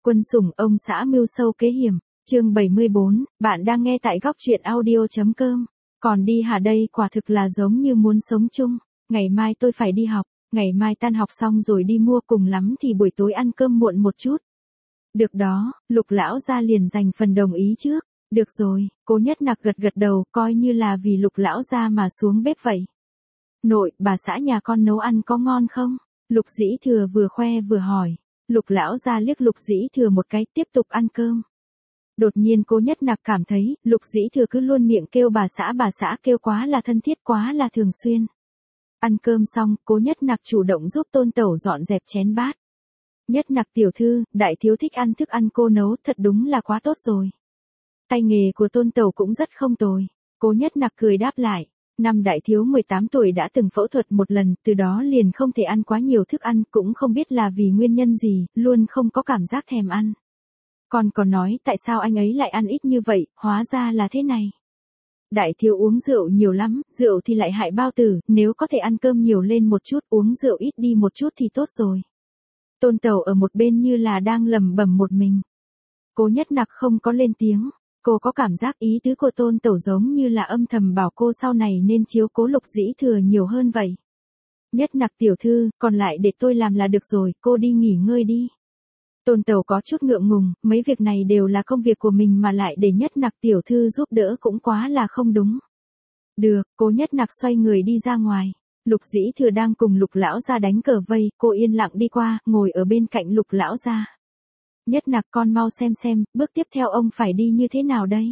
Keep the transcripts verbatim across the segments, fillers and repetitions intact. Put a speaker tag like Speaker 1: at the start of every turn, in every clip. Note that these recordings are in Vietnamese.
Speaker 1: Quân sủng ông xã mưu sâu kế hiểm, chương bảy mươi bốn, bạn đang nghe tại góc truyện audio.com. Còn đi hả đây quả thực là giống như muốn sống chung, ngày mai tôi phải đi học, ngày mai tan học xong rồi đi mua, cùng lắm thì buổi tối ăn cơm muộn một chút. Được đó, Lục lão gia liền dành phần đồng ý trước, được rồi, Cố Nhất Nặc gật gật đầu, coi như là vì Lục lão gia mà xuống bếp vậy. Nội, bà xã nhà con nấu ăn có ngon không? Lục Dĩ Thừa vừa khoe vừa hỏi. Lục lão gia liếc Lục Dĩ Thừa một cái, tiếp tục ăn cơm. Đột nhiên Cố Nhất Nặc cảm thấy, Lục Dĩ Thừa cứ luôn miệng kêu bà xã bà xã kêu quá là thân thiết, quá là thường xuyên. Ăn cơm xong, Cố Nhất Nặc chủ động giúp Tôn Tẩu dọn dẹp chén bát. Nhất Nặc tiểu thư, đại thiếu thích ăn thức ăn cô nấu, thật đúng là quá tốt rồi. Tay nghề của Tôn Tẩu cũng rất không tồi. Cố Nhất Nặc cười đáp lại. Năm đại thiếu mười tám tuổi đã từng phẫu thuật một lần, từ đó liền không thể ăn quá nhiều thức ăn, cũng không biết là vì nguyên nhân gì, luôn không có cảm giác thèm ăn. Còn còn nói tại sao anh ấy lại ăn ít như vậy, hóa ra là thế này. Đại thiếu uống rượu nhiều lắm, rượu thì lại hại bao tử, nếu có thể ăn cơm nhiều lên một chút, uống rượu ít đi một chút thì tốt rồi. Tôn Tẩu ở một bên như là đang lẩm bẩm một mình. Cố Nhất Nặc không có lên tiếng. Cô có cảm giác ý tứ của Tôn Tẩu giống như là âm thầm bảo cô sau này nên chiếu cố Lục Dĩ Thừa nhiều hơn vậy. Nhất Nặc tiểu thư, còn lại để tôi làm là được rồi, cô đi nghỉ ngơi đi. Tôn Tẩu có chút ngượng ngùng, mấy việc này đều là công việc của mình mà lại để Nhất Nặc tiểu thư giúp đỡ cũng quá là không đúng. Được, Cố Nhất Nặc xoay người đi ra ngoài. Lục Dĩ Thừa đang cùng Lục lão gia đánh cờ vây, cô yên lặng đi qua, ngồi ở bên cạnh Lục lão gia. Nhất Nặc con mau xem xem, bước tiếp theo ông phải đi như thế nào đây?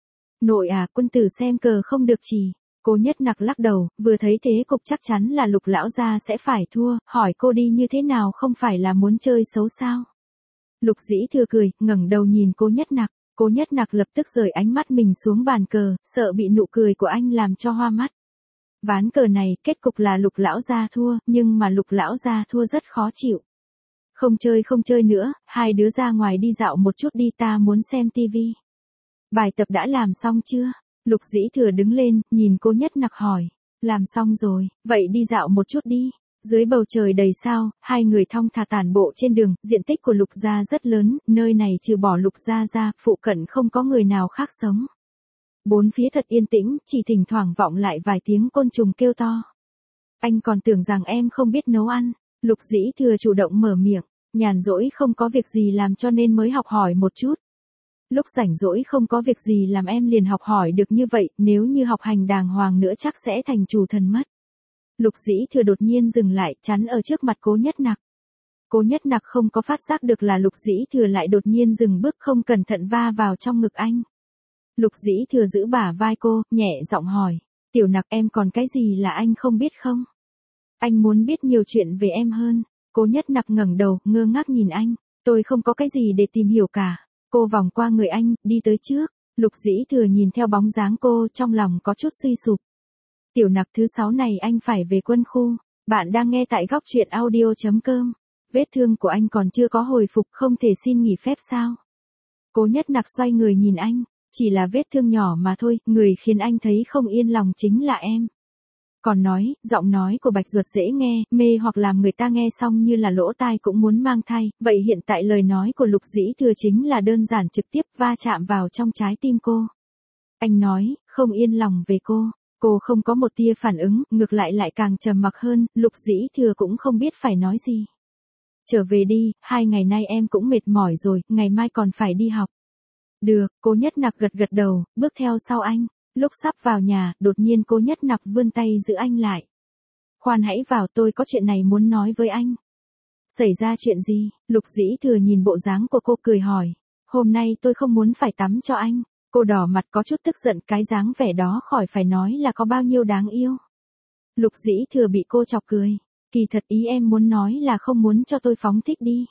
Speaker 1: Nội à, quân tử xem cờ không được chỉ. Cố Nhất Nặc lắc đầu, vừa thấy thế cục chắc chắn là Lục lão gia sẽ phải thua, hỏi cô đi như thế nào không phải là muốn chơi xấu sao? Lục Dĩ Thừa cười, ngẩng đầu nhìn Cố Nhất Nặc. Cố Nhất Nặc lập tức rời ánh mắt mình xuống bàn cờ, sợ bị nụ cười của anh làm cho hoa mắt. Ván cờ này, kết cục là Lục lão gia thua, nhưng mà Lục lão gia thua rất khó chịu. Không chơi không chơi nữa, hai đứa ra ngoài đi dạo một chút đi, ta muốn xem tivi. Bài tập đã làm xong chưa? Lục Dĩ Thừa đứng lên, nhìn Cố Nhất Nặc hỏi. Làm xong rồi, vậy đi dạo một chút đi. Dưới bầu trời đầy sao, hai người thong thả tản bộ trên đường, diện tích của Lục gia rất lớn, nơi này trừ bỏ Lục gia ra, phụ cận không có người nào khác sống. Bốn phía thật yên tĩnh, chỉ thỉnh thoảng vọng lại vài tiếng côn trùng kêu to. Anh còn tưởng rằng em không biết nấu ăn. Lục Dĩ Thừa chủ động mở miệng. Nhàn rỗi không có việc gì làm cho nên mới học hỏi một chút. Lúc rảnh rỗi không có việc gì làm em liền học hỏi được như vậy, nếu như học hành đàng hoàng nữa chắc sẽ thành chủ thần mất. Lục Dĩ Thừa đột nhiên dừng lại, chắn ở trước mặt Cố Nhất Nặc. Cố Nhất Nặc không có phát giác được là Lục Dĩ Thừa lại đột nhiên dừng bước, không cẩn thận va vào trong ngực anh. Lục Dĩ Thừa giữ bả vai cô, nhẹ giọng hỏi. Tiểu Nặc, em còn cái gì là anh không biết không? Anh muốn biết nhiều chuyện về em hơn. Cố Nhất Nặc ngẩng đầu, ngơ ngác nhìn anh. Tôi không có cái gì để tìm hiểu cả. Cô vòng qua người anh, đi tới trước. Lục Dĩ Thừa nhìn theo bóng dáng cô, trong lòng có chút suy sụp. Tiểu Nặc, thứ sáu này anh phải về quân khu. Bạn đang nghe tại góc truyện audio.com. Vết thương của anh còn chưa có hồi phục, không thể xin nghỉ phép sao? Cố Nhất Nặc xoay người nhìn anh. Chỉ là vết thương nhỏ mà thôi, người khiến anh thấy không yên lòng chính là em. Còn nói, giọng nói của Bạch Duật dễ nghe, mê hoặc làm người ta nghe xong như là lỗ tai cũng muốn mang thai, vậy hiện tại lời nói của Lục Dĩ Thừa chính là đơn giản trực tiếp va chạm vào trong trái tim cô. Anh nói, không yên lòng về cô, cô không có một tia phản ứng, ngược lại lại càng trầm mặc hơn, Lục Dĩ Thừa cũng không biết phải nói gì. Trở về đi, hai ngày nay em cũng mệt mỏi rồi, ngày mai còn phải đi học. Được, Cố Nhất Nặc gật gật đầu, bước theo sau anh. Lúc sắp vào nhà, đột nhiên Cố Nhất Nặc vươn tay giữ anh lại. Khoan hãy vào, tôi có chuyện này muốn nói với anh. Xảy ra chuyện gì? Lục Dĩ Thừa nhìn bộ dáng của cô cười hỏi. Hôm nay tôi không muốn phải tắm cho anh. Cô đỏ mặt có chút tức giận, cái dáng vẻ đó khỏi phải nói là có bao nhiêu đáng yêu. Lục Dĩ Thừa bị cô chọc cười. Kỳ thật ý em muốn nói là không muốn cho tôi phóng thích đi.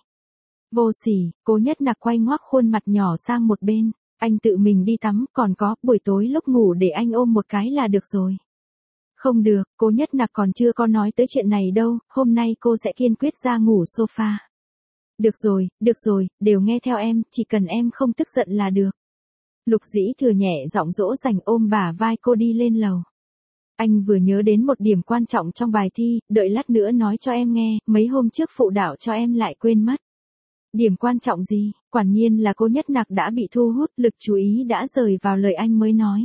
Speaker 1: Vô sỉ, Cố Nhất Nặc quay ngoác khuôn mặt nhỏ sang một bên. Anh tự mình đi tắm, còn có, buổi tối lúc ngủ để anh ôm một cái là được rồi. Không được, Cố Nhất Nặc còn chưa có nói tới chuyện này đâu, hôm nay cô sẽ kiên quyết ra ngủ sofa. Được rồi, được rồi, đều nghe theo em, chỉ cần em không tức giận là được. Lục Dĩ Thừa nhẹ giọng dỗ dành ôm bả vai cô đi lên lầu. Anh vừa nhớ đến một điểm quan trọng trong bài thi, đợi lát nữa nói cho em nghe, mấy hôm trước phụ đạo cho em lại quên mất. Điểm quan trọng gì? Quả nhiên là Cố Nhất Nặc đã bị thu hút, lực chú ý đã rời vào lời anh mới nói.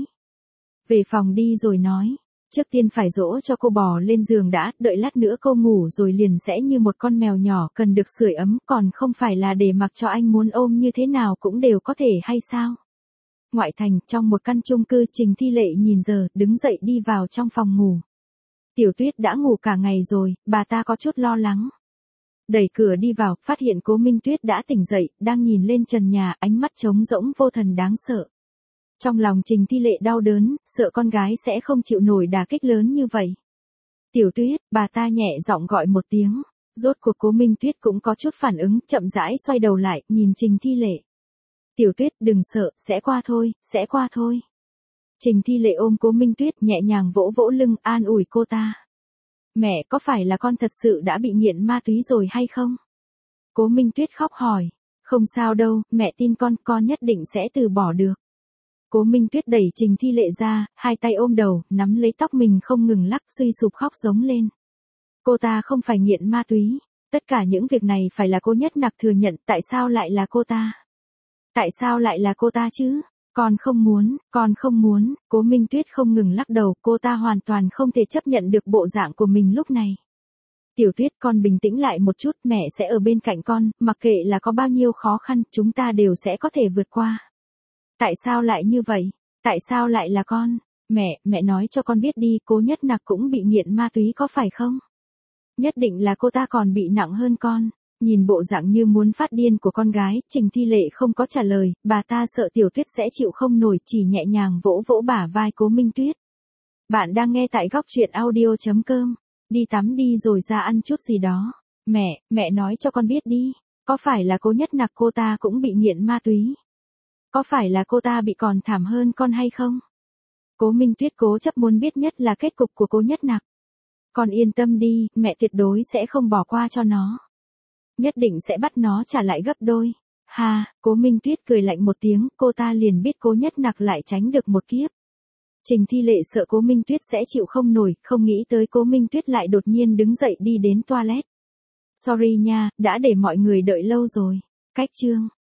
Speaker 1: Về phòng đi rồi nói. Trước tiên phải dỗ cho cô bò lên giường đã, đợi lát nữa cô ngủ rồi liền sẽ như một con mèo nhỏ cần được sưởi ấm, còn không phải là để mặc cho anh muốn ôm như thế nào cũng đều có thể hay sao? Ngoại thành, trong một căn chung cư, Trình Thi Lệ nhìn giờ, đứng dậy đi vào trong phòng ngủ. Tiểu Tuyết đã ngủ cả ngày rồi, bà ta có chút lo lắng. Đẩy cửa đi vào, phát hiện Cố Minh Tuyết đã tỉnh dậy, đang nhìn lên trần nhà, ánh mắt trống rỗng vô thần đáng sợ. Trong lòng Trình Thi Lệ đau đớn, sợ con gái sẽ không chịu nổi đả kích lớn như vậy. Tiểu Tuyết, bà ta nhẹ giọng gọi một tiếng. Rốt cuộc Cố Minh Tuyết cũng có chút phản ứng, chậm rãi xoay đầu lại, nhìn Trình Thi Lệ. Tiểu Tuyết, đừng sợ, sẽ qua thôi, sẽ qua thôi. Trình Thi Lệ ôm Cố Minh Tuyết, nhẹ nhàng vỗ vỗ lưng, an ủi cô ta. Mẹ, có phải là con thật sự đã bị nghiện ma túy rồi hay không? Cố Minh Tuyết khóc hỏi. Không sao đâu, mẹ tin con, con nhất định sẽ từ bỏ được. Cố Minh Tuyết đẩy Trình Thi Lệ ra, hai tay ôm đầu, nắm lấy tóc mình không ngừng lắc, suy sụp khóc giống lên. Cô ta không phải nghiện ma túy. Tất cả những việc này phải là Cố Nhất Nặc thừa nhận, tại sao lại là cô ta? Tại sao lại là cô ta chứ? Con không muốn, con không muốn, Cố Minh Tuyết không ngừng lắc đầu, cô ta hoàn toàn không thể chấp nhận được bộ dạng của mình lúc này. Tiểu Tuyết, con bình tĩnh lại một chút, mẹ sẽ ở bên cạnh con, mặc kệ là có bao nhiêu khó khăn, chúng ta đều sẽ có thể vượt qua. Tại sao lại như vậy? Tại sao lại là con? Mẹ, mẹ nói cho con biết đi, Cố Nhất Nặc cũng bị nghiện ma túy có phải không? Nhất định là cô ta còn bị nặng hơn con. Nhìn bộ dạng như muốn phát điên của con gái, Trình Thi Lệ không có trả lời, bà ta sợ Tiểu Tuyết sẽ chịu không nổi, chỉ nhẹ nhàng vỗ vỗ bả vai Cố Minh Tuyết. Bạn đang nghe tại góc truyện audio chấm com. Đi tắm đi rồi ra ăn chút gì đó. Mẹ, mẹ nói cho con biết đi, có phải là Cố Nhất Nặc cô ta cũng bị nghiện ma túy? Có phải là cô ta bị còn thảm hơn con hay không? Cố Minh Tuyết cố chấp muốn biết nhất là kết cục của Cố Nhất Nặc. Con yên tâm đi, mẹ tuyệt đối sẽ không bỏ qua cho nó. Nhất định sẽ bắt nó trả lại gấp đôi. Ha, Cố Minh Tuyết cười lạnh một tiếng, cô ta liền biết Cố Nhất Nặc lại tránh được một kiếp. Trình Thi Lệ sợ Cố Minh Tuyết sẽ chịu không nổi, không nghĩ tới Cố Minh Tuyết lại đột nhiên đứng dậy đi đến toilet. Sorry nha, đã để mọi người đợi lâu rồi. Cách chương